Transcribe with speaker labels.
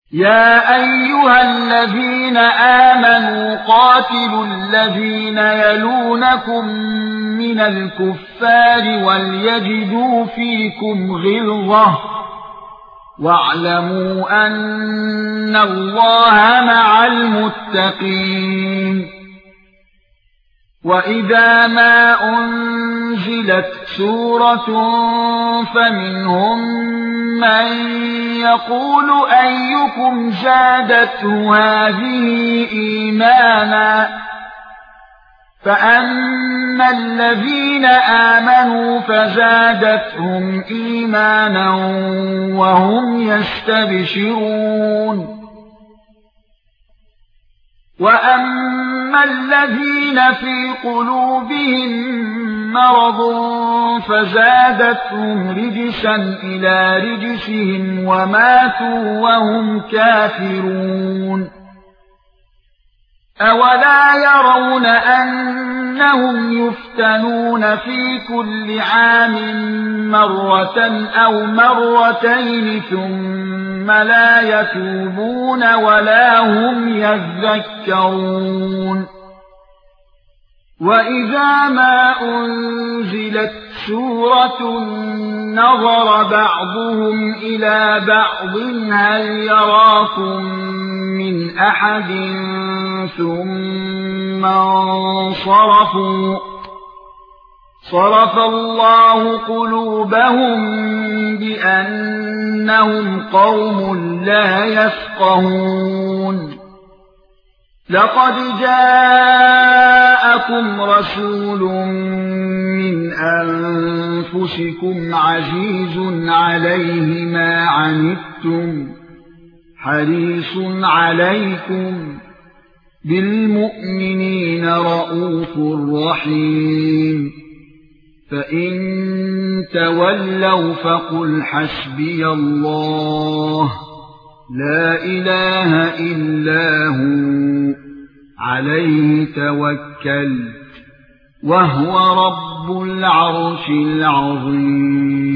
Speaker 1: يا ايها الذين امنوا قاتلوا الذين يلونكم من الكفار وليجدوا فيكم غلظة واعلموا ان الله مع المتقين. واذا ما انزلت سورة فمنهم من يقول ايكم زادته هذه ايمانا فاما الذين امنوا فزادتهم ايمانا وهم يستبشرون. واما الذين في قلوبهم مرض فزادتهم رجسا الى رجسهم وماتوا وهم كافرون. اولا يرون انهم يفتنون في كل عام مرة او مرتين ثم لا يتوبون ولا هم يذكرون. واذا ما انزلت سورة نظر بعضهم الى بعض هل يراكم من احد ثم انصرفوا صرف الله قلوبهم بانهم قوم لا يفقهون. لقد جاءكم رسول من انفسكم عزيز عليه ما عنتم حريص عليكم بالمؤمنين رؤوف رحيم. فإن تولوا فقل حسبي الله لا إله إلا هو عليه توكلت وهو رب العرش العظيم.